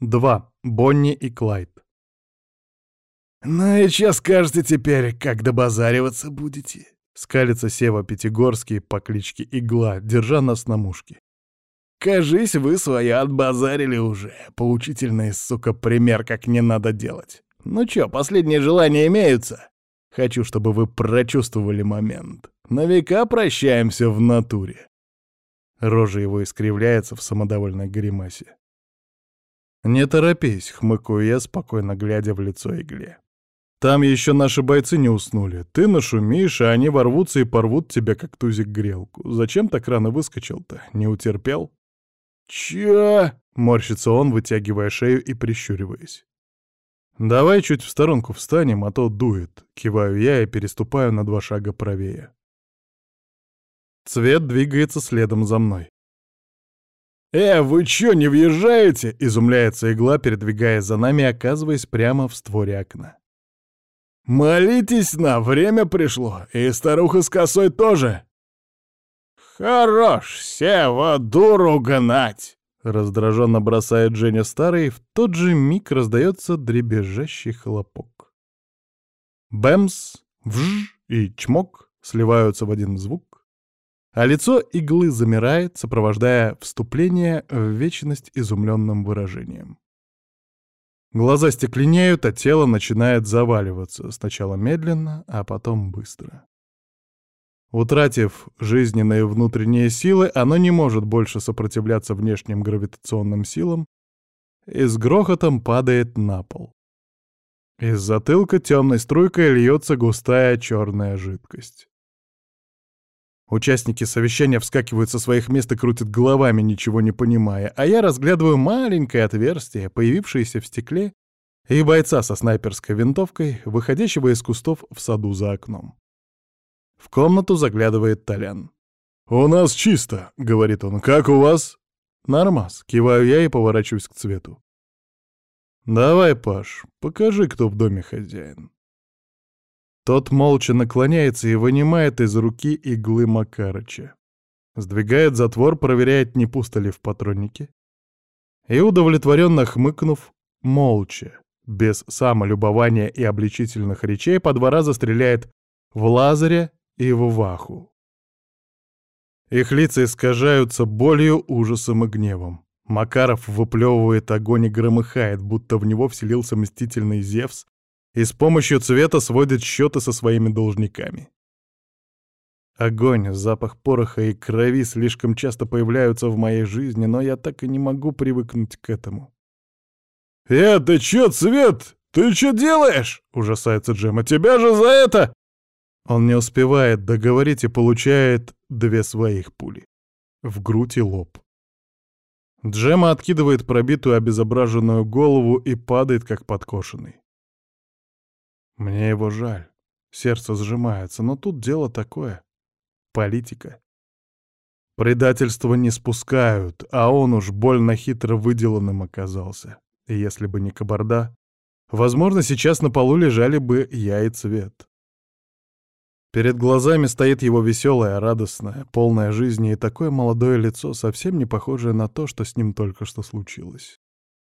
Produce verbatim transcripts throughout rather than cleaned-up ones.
два. Бонни и Клайд. «Ну и чё скажете теперь, как добазариваться будете?» — скалится Сева Пятигорский по кличке Игла, держа нас на мушке. «Кажись, вы своё отбазарили уже. Поучительный, сука, пример, как не надо делать. Ну чё, последние желания имеются? Хочу, чтобы вы прочувствовали момент. На века прощаемся в натуре». Рожа его искривляется в самодовольной гримасе. «Не торопись», — хмыкаю я, спокойно глядя в лицо Игле. «Там еще наши бойцы не уснули. Ты нашумишь, а они ворвутся и порвут тебя, как тузик грелку. Зачем так рано выскочил-то? Не утерпел?» «Чё?» — морщится он, вытягивая шею и прищуриваясь. «Давай чуть в сторонку встанем, а то дует», — киваю я и переступаю на два шага правее. Цвет двигается следом за мной. «Э, вы чё, не въезжаете?» — изумляется Игла, передвигаясь за нами и оказываясь прямо в створе окна. «Молитесь на, время пришло, и старуха с косой тоже!» «Хорош, Сева, дуру гнать!» — раздраженно бросает Женя Старый, и в тот же миг раздается дребезжащий хлопок. Бэмс, вжж и чмок сливаются в один звук, а лицо Иглы замирает, сопровождая вступление в вечность изумленным выражением. Глаза стекленеют, а тело начинает заваливаться, сначала медленно, а потом быстро. Утратив жизненные внутренние силы, оно не может больше сопротивляться внешним гравитационным силам и с грохотом падает на пол. Из затылка темной струйкой льется густая черная жидкость. Участники совещания вскакивают со своих мест и крутят головами, ничего не понимая, а я разглядываю маленькое отверстие, появившееся в стекле, и бойца со снайперской винтовкой, выходящего из кустов в саду за окном. В комнату заглядывает Толян. «У нас чисто», — говорит он. «Как у вас?» «Нормас», — киваю я и поворачиваюсь к Цвету. «Давай, Паш, покажи, кто в доме хозяин». Тот молча наклоняется и вынимает из руки иглы Макарыча. Сдвигает затвор, проверяет, не пусто ли в патроннике. И, удовлетворенно хмыкнув, молча, без самолюбования и обличительных речей, по два раза стреляет в Лазаря и в Ваху. Их лица искажаются болью, ужасом и гневом. Макаров выплевывает огонь и громыхает, будто в него вселился мстительный Зевс, и с помощью Цвета сводит счеты со своими должниками. Огонь, запах пороха и крови слишком часто появляются в моей жизни, но я так и не могу привыкнуть к этому. «Э, ты чё, Цвет? Ты чё делаешь?» — ужасается Джема. «Тебя же за это...» Он не успевает договорить и получает две своих пули. В грудь и лоб. Джема откидывает пробитую обезображенную голову и падает, как подкошенный. Мне его жаль. Сердце сжимается, но тут дело такое. Политика. Предательство не спускают, а он уж больно хитро выделанным оказался. И если бы не Кабарда, возможно, сейчас на полу лежали бы я и Цвет. Перед глазами стоит его веселое, радостное, полное жизни и такое молодое лицо, совсем не похожее на то, что с ним только что случилось.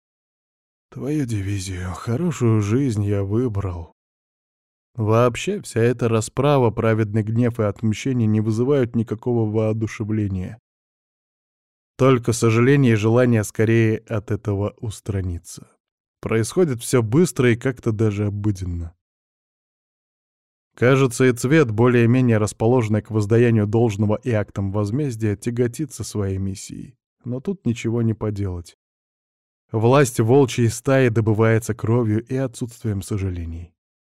Твою дивизию, хорошую жизнь я выбрал. Вообще, вся эта расправа, праведный гнев и отмщение не вызывают никакого воодушевления. Только сожаление и желание скорее от этого устраниться. Происходит все быстро и как-то даже обыденно. Кажется, и Цвет, более-менее расположенный к воздаянию должного и актам возмездия, тяготится своей миссией. Но тут ничего не поделать. Власть волчьей стаи добывается кровью и отсутствием сожалений.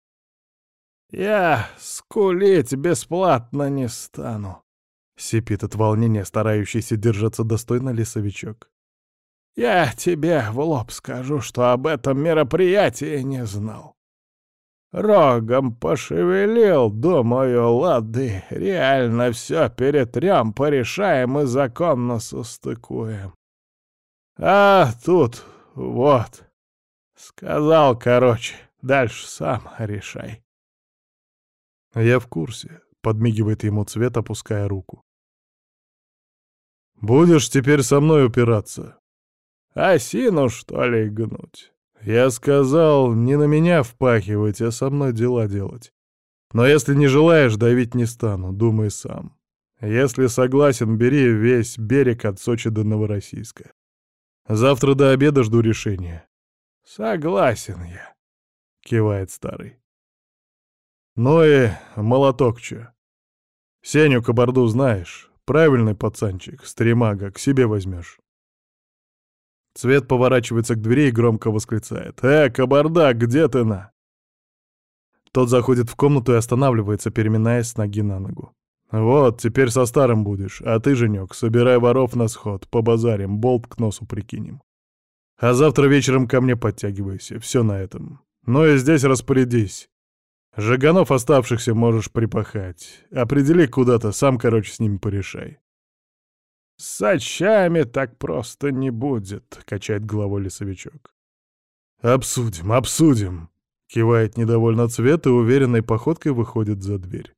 «Я скулить бесплатно не стану», — сипит от волнения, старающийся держаться достойно лесовичок. «Я тебе в лоб скажу, что об этом мероприятии не знал. Рогом пошевелил, думаю, лады, реально все перетрем, порешаем и законно состыкуем. А тут вот, сказал, короче, дальше сам решай». «Я в курсе», — подмигивает ему Цвет, опуская руку. «Будешь теперь со мной упираться?» Осину, что ли, гнуть? Я сказал, не на меня впахивать, а со мной дела делать. Но если не желаешь, давить не стану, думай сам. Если согласен, бери весь берег от Сочи до Новороссийска. Завтра до обеда жду решения. Согласен я, кивает старый. Ну и молоток чё? Сеню Кабарду знаешь? Правильный пацанчик, стремага, к себе возьмешь. Цвет поворачивается к двери и громко восклицает. «Э, Кабарда, где ты на?» Тот заходит в комнату и останавливается, переминаясь с ноги на ногу. «Вот, теперь со старым будешь, а ты, Женек, собирай воров на сход, побазарим, болт к носу прикинем. А завтра вечером ко мне подтягивайся, все на этом. Ну и здесь распорядись. Жиганов оставшихся можешь припахать. Определи куда-то, сам, короче, с ними порешай». «С сачами так просто не будет», — качает головой лесовичок. «Обсудим, обсудим», — кивает недовольно Цвет и уверенной походкой выходит за дверь.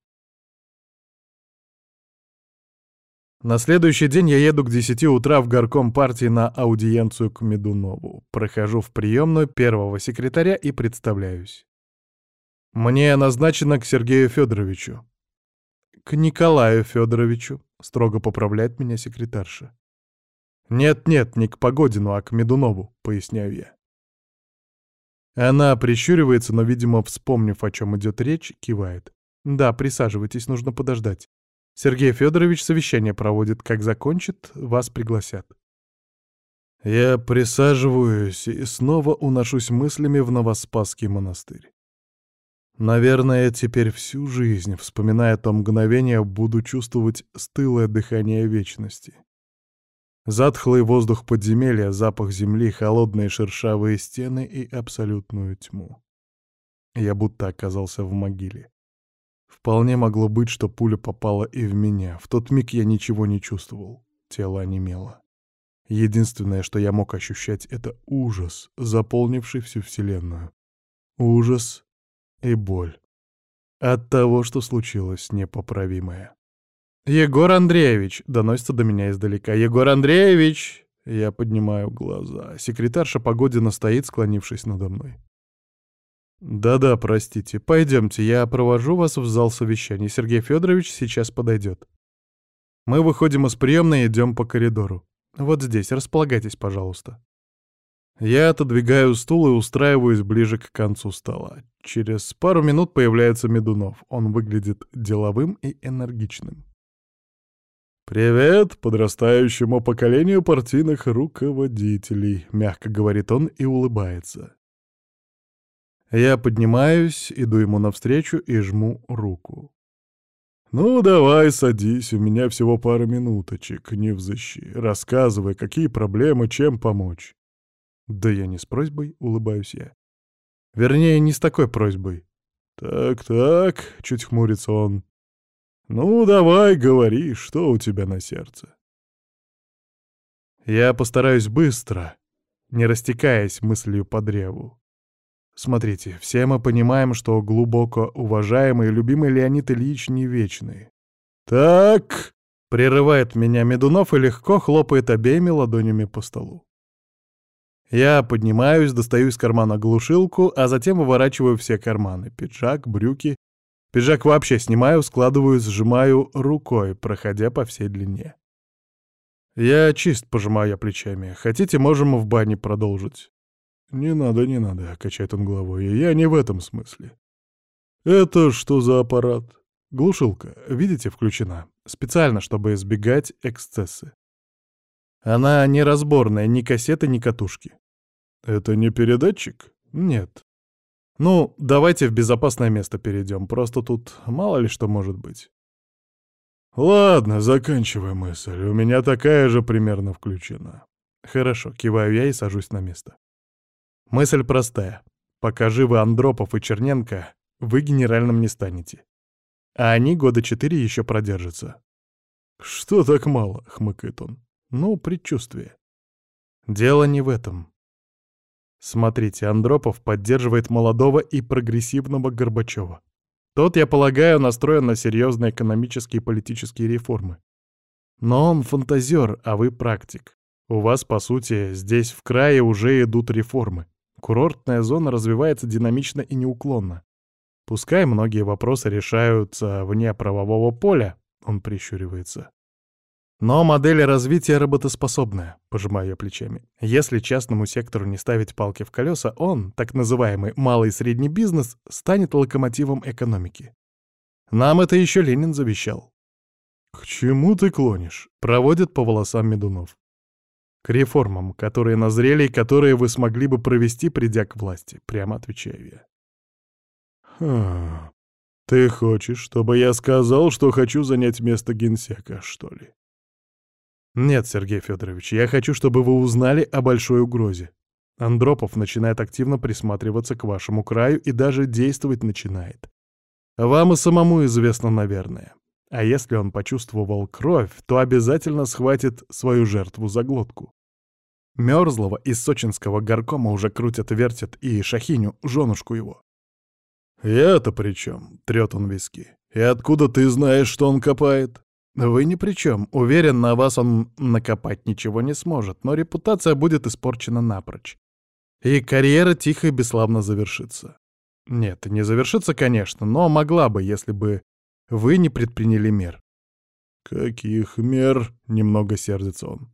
На следующий день я еду к десяти утра в горком партии на аудиенцию к Медунову. Прохожу в приемную первого секретаря и представляюсь. Мне назначено к Сергею Федоровичу. «К Николаю Федоровичу», — строго поправляет меня секретарша. «Нет-нет, не к Погодину, а к Медунову», — поясняю я. Она прищуривается, но, видимо, вспомнив, о чем идет речь, кивает. «Да, присаживайтесь, нужно подождать. Сергей Федорович совещание проводит. Как закончит, вас пригласят». Я присаживаюсь и снова уношусь мыслями в Новоспасский монастырь. Наверное, теперь всю жизнь, вспоминая то мгновение, буду чувствовать стылое дыхание вечности. Затхлый воздух подземелья, запах земли, холодные шершавые стены и абсолютную тьму. Я будто оказался в могиле. Вполне могло быть, что пуля попала и в меня. В тот миг я ничего не чувствовал. Тело онемело. Единственное, что я мог ощущать, — это ужас, заполнивший всю Вселенную. Ужас и боль. От того, что случилось непоправимое. «Егор Андреевич!» — доносится до меня издалека. «Егор Андреевич!» Я поднимаю глаза. Секретарша Погодина стоит, склонившись надо мной. «Да-да, простите. Пойдемте, я провожу вас в зал совещаний. Сергей Федорович сейчас подойдет». Мы выходим из приемной и идем по коридору. Вот здесь, располагайтесь, пожалуйста. Я отодвигаю стул и устраиваюсь ближе к концу стола. Через пару минут появляется Медунов. Он выглядит деловым и энергичным. «Привет подрастающему поколению партийных руководителей», — мягко говорит он и улыбается. Я поднимаюсь, иду ему навстречу и жму руку. «Ну, давай, садись, у меня всего пара минуточек, не взыщи. Рассказывай, какие проблемы, чем помочь». «Да я не с просьбой», — улыбаюсь я. Вернее, не с такой просьбой. «Так-так», — чуть хмурится он. «Ну, давай, говори, что у тебя на сердце?» Я постараюсь быстро, не растекаясь мыслью по древу. Смотрите, все мы понимаем, что глубоко уважаемый и любимый Леонид Ильич не вечный. «Так», — прерывает меня Медунов и легко хлопает обеими ладонями по столу. Я поднимаюсь, достаю из кармана глушилку, а затем выворачиваю все карманы. Пиджак, брюки. Пиджак вообще снимаю, складываю, сжимаю рукой, проходя по всей длине. Я чист, пожимаю я плечами. Хотите, можем в бане продолжить. «Не надо, не надо», — качает он головой. «Я не в этом смысле». «Это что за аппарат?» «Глушилка, видите, включена. Специально, чтобы избегать эксцессы. Она неразборная, ни кассеты, ни катушки». «Это не передатчик?» «Нет». «Ну, давайте в безопасное место перейдем, просто тут мало ли что может быть». «Ладно, заканчивай мысль, у меня такая же примерно включена». «Хорошо», — киваю я и сажусь на место. Мысль простая. Пока живы Андропов и Черненко, вы генеральным не станете. А они года четыре еще продержатся. «Что так мало?» — хмыкает он. «Ну, предчувствие». Дело не в этом. Смотрите, Андропов поддерживает молодого и прогрессивного Горбачева. Тот, я полагаю, настроен на серьезные экономические и политические реформы. Но он фантазер, а вы практик. У вас, по сути, здесь в крае уже идут реформы. Курортная зона развивается динамично и неуклонно. Пускай многие вопросы решаются вне правового поля, он прищуривается. Но модель развития работоспособная, пожимаю я плечами. Если частному сектору не ставить палки в колеса, он, так называемый малый и средний бизнес, станет локомотивом экономики. Нам это еще Ленин завещал. «К чему ты клонишь?» — проводит по волосам Медунов. «К реформам, которые назрели и которые вы смогли бы провести, придя к власти», — прямо отвечаю я. «Хм, ты хочешь, чтобы я сказал, что хочу занять место генсека, что ли?» «Нет, Сергей Федорович, я хочу, чтобы вы узнали о большой угрозе. Андропов начинает активно присматриваться к вашему краю и даже действовать начинает. Вам и самому известно, наверное. А если он почувствовал кровь, то обязательно схватит свою жертву за глотку. Мёрзлова из сочинского горкома уже крутят-вертят и Шахиню, женушку его». «Я-то при чем?» — трёт он виски. «И откуда ты знаешь, что он копает?» «Вы ни при чем. Уверен, на вас он накопать ничего не сможет, но репутация будет испорчена напрочь. И карьера тихо и бесславно завершится. Нет, не завершится, конечно, но могла бы, если бы вы не предприняли мер». «Каких мер?» — немного сердится он.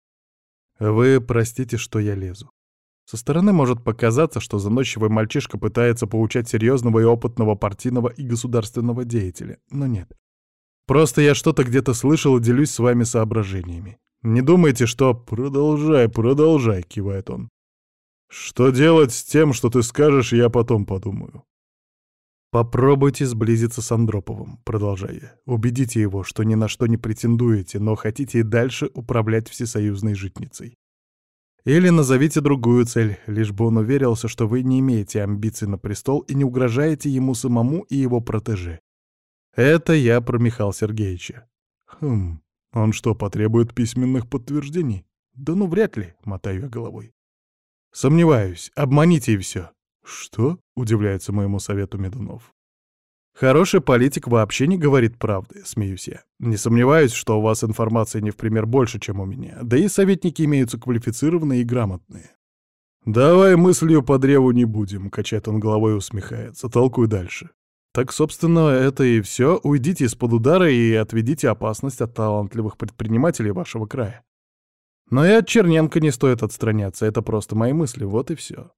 «Вы простите, что я лезу. Со стороны может показаться, что заносчивый мальчишка пытается поучать серьезного и опытного партийного и государственного деятеля, но нет. Просто я что-то где-то слышал и делюсь с вами соображениями. Не думайте, что...» «Продолжай, продолжай», — кивает он. «Что делать с тем, что ты скажешь, я потом подумаю». «Попробуйте сблизиться с Андроповым», — продолжаю я. «Убедите его, что ни на что не претендуете, но хотите и дальше управлять всесоюзной житницей. Или назовите другую цель, лишь бы он уверился, что вы не имеете амбиций на престол и не угрожаете ему самому и его протеже. Это я про Михаила Сергеевича». «Хм, он что, потребует письменных подтверждений?» «Да ну вряд ли», — мотаю я головой. «Сомневаюсь, обманите и все». «Что?» — удивляется моему совету Медунов. «Хороший политик вообще не говорит правды», — смеюсь я. «Не сомневаюсь, что у вас информации не в пример больше, чем у меня, да и советники имеются квалифицированные и грамотные». «Давай мыслью по древу не будем», — качает он головой и усмехается. «Толкуй дальше». «Так, собственно, это и все. Уйдите из-под удара и отведите опасность от талантливых предпринимателей вашего края. Но и от Черненко не стоит отстраняться, это просто мои мысли, вот и все».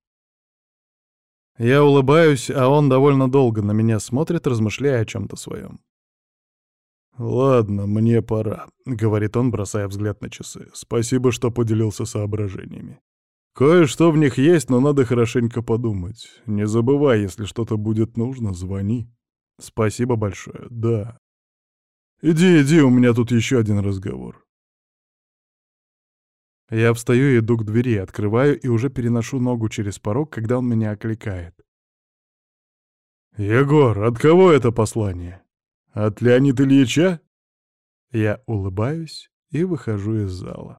Я улыбаюсь, а он довольно долго на меня смотрит, размышляя о чем-то своем. «Ладно, мне пора», — говорит он, бросая взгляд на часы. «Спасибо, что поделился соображениями. Кое-что в них есть, но надо хорошенько подумать. Не забывай, если что-то будет нужно, звони». «Спасибо большое, да». «Иди, иди, у меня тут еще один разговор». Я встаю и иду к двери, открываю и уже переношу ногу через порог, когда он меня окликает. «Егор, от кого это послание? От Леонида Ильича?» Я улыбаюсь и выхожу из зала.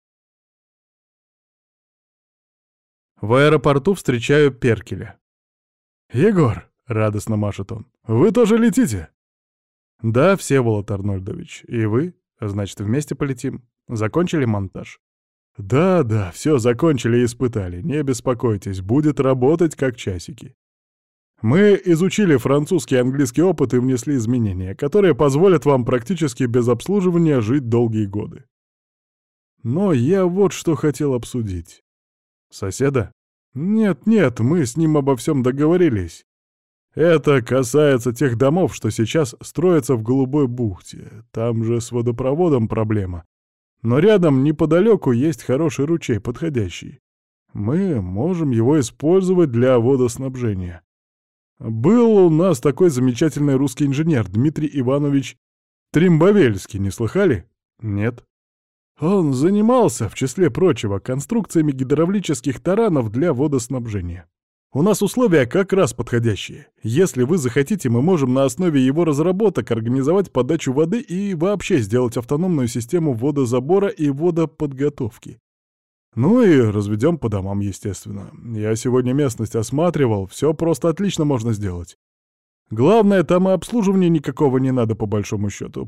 В аэропорту встречаю Перкеля. «Егор», — радостно машет он, — «вы тоже летите?» «Да, Всеволод Арнольдович. И вы? Значит, вместе полетим. Закончили монтаж?» «Да-да, все закончили и испытали. Не беспокойтесь, будет работать как часики. Мы изучили французский и английский опыт и внесли изменения, которые позволят вам практически без обслуживания жить долгие годы. Но я вот что хотел обсудить». «Соседа?» «Нет-нет, мы с ним обо всем договорились. Это касается тех домов, что сейчас строятся в Голубой бухте. Там же с водопроводом проблема. Но рядом, неподалеку, есть хороший ручей, подходящий. Мы можем его использовать для водоснабжения. Был у нас такой замечательный русский инженер Дмитрий Иванович Тримбовельский, не слыхали? Нет. Он занимался, в числе прочего, конструкциями гидравлических таранов для водоснабжения. У нас условия как раз подходящие. Если вы захотите, мы можем на основе его разработок организовать подачу воды и вообще сделать автономную систему водозабора и водоподготовки. Ну и разведем по домам, естественно. Я сегодня местность осматривал, все просто отлично можно сделать. Главное, там и обслуживания никакого не надо, по большому счету.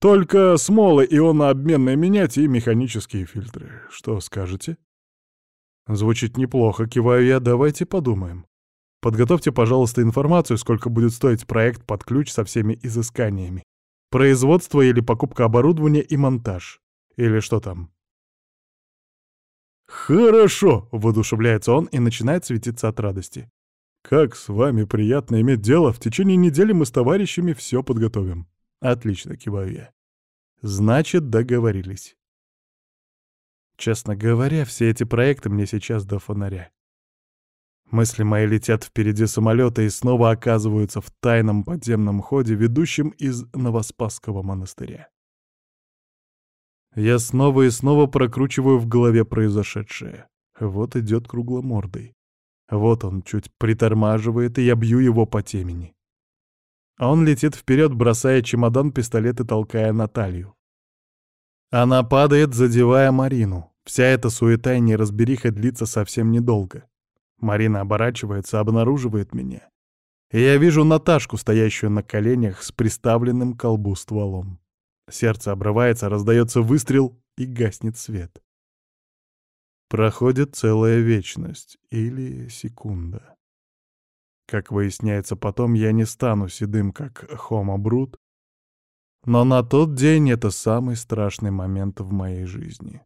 Только смолы ионообменные менять и механические фильтры. Что скажете? Звучит неплохо, киваю я, давайте подумаем. Подготовьте, пожалуйста, информацию, сколько будет стоить проект под ключ со всеми изысканиями. Производство или покупка оборудования и монтаж. Или что там? «Хорошо!» — воодушевляется он и начинает светиться от радости. «Как с вами приятно иметь дело, в течение недели мы с товарищами все подготовим». «Отлично», — киваю я. «Значит, договорились». Честно говоря, все эти проекты мне сейчас до фонаря. Мысли мои летят впереди самолета и снова оказываются в тайном подземном ходе, ведущем из Новоспасского монастыря. Я снова и снова прокручиваю в голове произошедшее. Вот идет кругломордый. Вот он чуть притормаживает, и я бью его по темени. А он летит вперед, бросая чемодан, пистолет и толкая Наталью. Она падает, задевая Марину. Вся эта суета и неразбериха длится совсем недолго. Марина оборачивается, обнаруживает меня. И я вижу Наташку, стоящую на коленях с приставленным к колбу стволом. Сердце обрывается, раздается выстрел и гаснет свет. Проходит целая вечность или секунда. Как выясняется потом, я не стану седым, как Хомо Брут, но на тот день это самый страшный момент в моей жизни.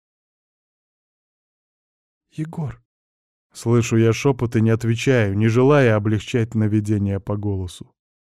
«Егор!» Слышу я шепот и не отвечаю, не желая облегчать наведение по голосу.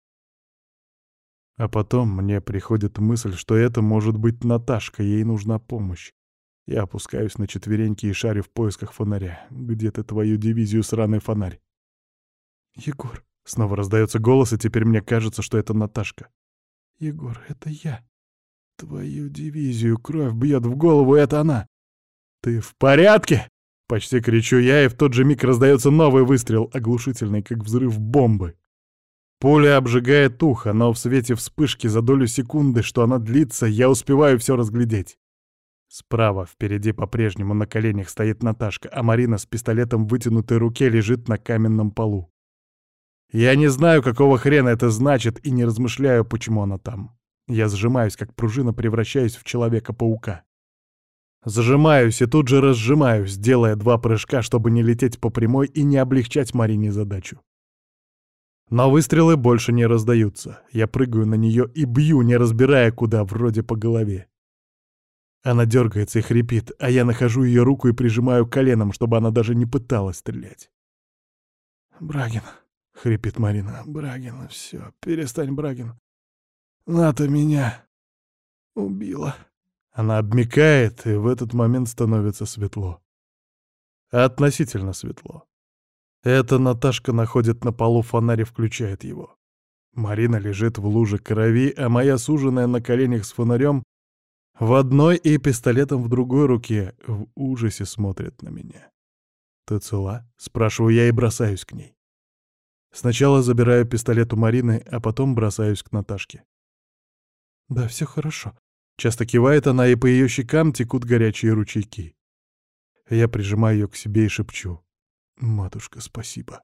А потом мне приходит мысль, что это может быть Наташка, ей нужна помощь. Я опускаюсь на четвереньки и шарю в поисках фонаря. Где ты твою дивизию, сраный фонарь? «Егор!» — снова раздается голос, и теперь мне кажется, что это Наташка. «Егор, это я. Твою дивизию, кровь бьет в голову, это она!» «Ты в порядке?» — почти кричу я, и в тот же миг раздается новый выстрел, оглушительный, как взрыв бомбы. Пуля обжигает ухо, но в свете вспышки за долю секунды, что она длится, я успеваю все разглядеть. Справа, впереди по-прежнему на коленях стоит Наташка, а Марина с пистолетом в вытянутой руке лежит на каменном полу. Я не знаю, какого хрена это значит, и не размышляю, почему она там. Я сжимаюсь, как пружина, превращаюсь в Человека-паука. Зажимаюсь и тут же разжимаюсь, делая два прыжка, чтобы не лететь по прямой и не облегчать Марине задачу. Но выстрелы больше не раздаются. Я прыгаю на нее и бью, не разбирая куда, вроде по голове. Она дергается и хрипит, а я нахожу ее руку и прижимаю коленом, чтобы она даже не пыталась стрелять. «Брагин», — хрипит Марина, — «Брагин, все, перестань, Брагин. Ната меня убила». Она обмякает, и в этот момент становится светло. Относительно светло. Эта Наташка находит на полу фонарь и включает его. Марина лежит в луже крови, а моя суженая на коленях с фонарем в одной и пистолетом в другой руке в ужасе смотрит на меня. «Ты цела?» — спрашиваю я и бросаюсь к ней. Сначала забираю пистолет у Марины, а потом бросаюсь к Наташке. «Да, все хорошо». Часто кивает она, и по ее щекам текут горячие ручейки. Я прижимаю ее к себе и шепчу: «Матушка, спасибо».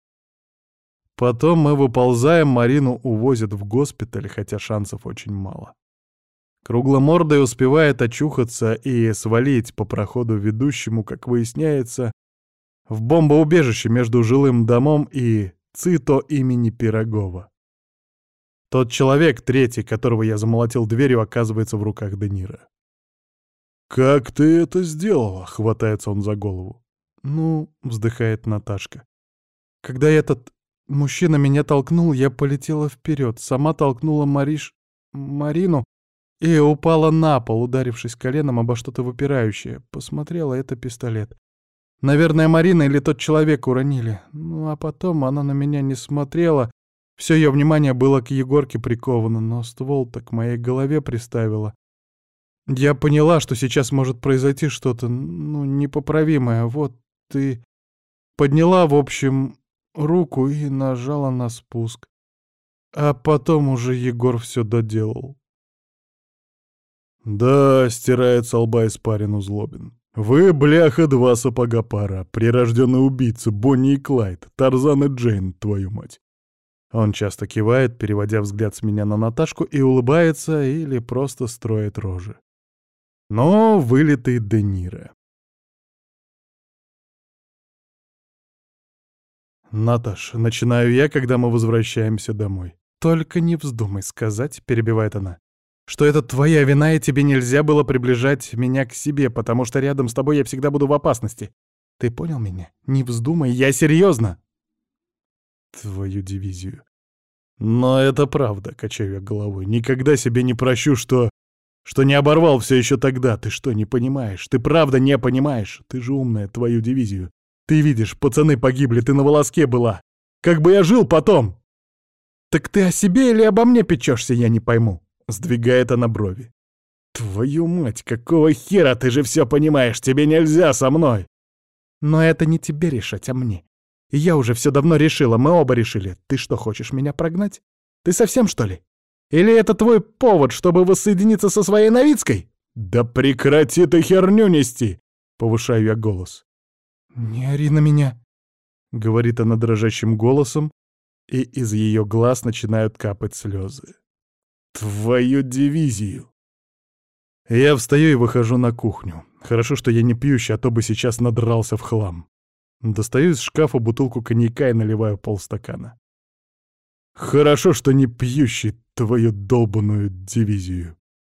Потом мы выползаем, Марину увозят в госпиталь, хотя шансов очень мало. Кругломордый успевает очухаться и свалить по проходу ведущему, как выясняется, в бомбоубежище между жилым домом и ЦИТО имени Пирогова. Тот человек, третий, которого я замолотил дверью, оказывается в руках Де Ниро. «Как ты это сделала?» — хватается он за голову. «Ну», — вздыхает Наташка. «Когда этот мужчина меня толкнул, я полетела вперед, сама толкнула Мариш... Марину и упала на пол, ударившись коленом обо что-то выпирающее. Посмотрела, это пистолет. Наверное, Марина или тот человек уронили. Ну, а потом она на меня не смотрела. Все ее внимание было к Егорке приковано, но ствол-то к моей голове приставила. Я поняла, что сейчас может произойти что-то, ну, непоправимое. Вот ты подняла, в общем, руку и нажала на спуск. А потом уже Егор все доделал». «Да», — стирает со лба испарину Злобин. «Вы, бляха, два сапога пара, прирожденные убийцы, Бонни и Клайд, Тарзан и Джейн, твою мать. Он часто кивает, переводя взгляд с меня на Наташку, и улыбается или просто строит рожи. Но вылитый Де Ниро. «Наташ, начинаю я, когда мы возвращаемся домой. Только не вздумай сказать», — перебивает она, «что это твоя вина, и тебе нельзя было приближать меня к себе, потому что рядом с тобой я всегда буду в опасности. Ты понял меня? Не вздумай, я серьезно!» Твою дивизию. Но это правда, качаю я головой. Никогда себе не прощу, что... что не оборвал все еще тогда. Ты что, не понимаешь? Ты правда не понимаешь? Ты же умная, твою дивизию. Ты видишь, пацаны погибли, ты на волоске была. Как бы я жил потом? Так ты о себе или обо мне печешься, я не пойму. Сдвигает она брови. Твою мать, какого хера, ты же все понимаешь, тебе нельзя со мной. Но это не тебе решать, а мне. И я уже все давно решила, мы оба решили. Ты что, хочешь меня прогнать? Ты совсем, что ли? Или это твой повод, чтобы воссоединиться со своей Новицкой? Да прекрати ты херню нести! Повышаю я голос. «Не ори на меня», — говорит она дрожащим голосом, и из ее глаз начинают капать слезы. «Твою дивизию!» Я встаю и выхожу на кухню. Хорошо, что я не пьющий, а то бы сейчас надрался в хлам. Достаю из шкафа бутылку коньяка и наливаю полстакана. Хорошо, что не пьющий, твою долбаную дивизию.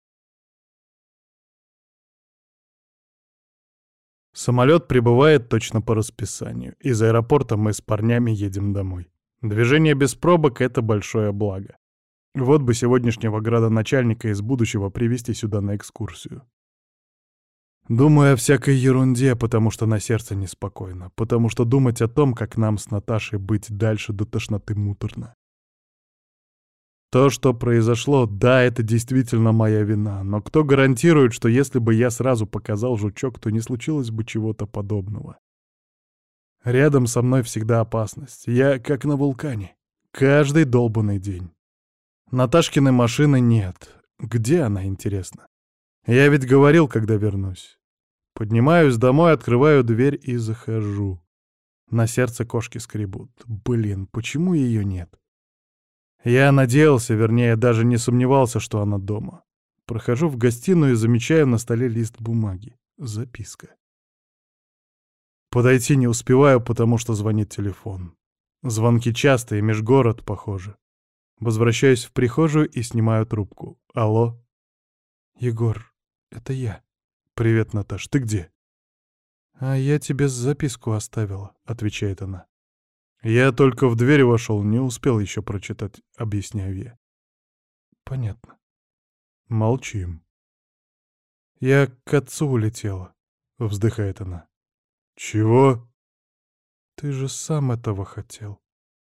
Самолет прибывает точно по расписанию. Из аэропорта мы с парнями едем домой. Движение без пробок — это большое благо. Вот бы сегодняшнего градоначальника из будущего привезти сюда на экскурсию. Думаю о всякой ерунде, потому что на сердце неспокойно, потому что думать о том, как нам с Наташей быть дальше, до тошноты муторно. То, что произошло, да, это действительно моя вина, но кто гарантирует, что если бы я сразу показал жучок, то не случилось бы чего-то подобного? Рядом со мной всегда опасность. Я как на вулкане. Каждый долбанный день. Наташкиной машины нет. Где она, интересно? Я ведь говорил, когда вернусь. Поднимаюсь домой, открываю дверь и захожу. На сердце кошки скребут. Блин, почему ее нет? Я надеялся, вернее, даже не сомневался, что она дома. Прохожу в гостиную и замечаю на столе лист бумаги. Записка. Подойти не успеваю, потому что звонит телефон. Звонки частые, межгород, похоже. Возвращаюсь в прихожую и снимаю трубку. Алло? Егор, это я. Привет, Наташ, ты где? А я тебе записку оставила, отвечает она. Я только в дверь вошел, не успел еще прочитать, объясняю я. Понятно. Молчим. Я к отцу улетела, вздыхает она. Чего? Ты же сам этого хотел.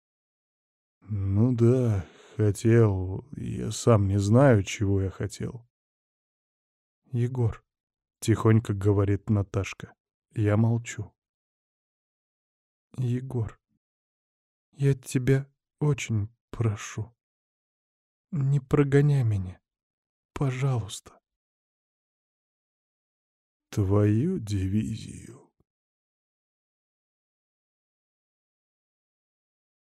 Ну да, хотел. Я сам не знаю, чего я хотел. Егор, тихонько говорит Наташка. Я молчу. Егор. Я тебя очень прошу. Не прогоняй меня. Пожалуйста. Твою дивизию.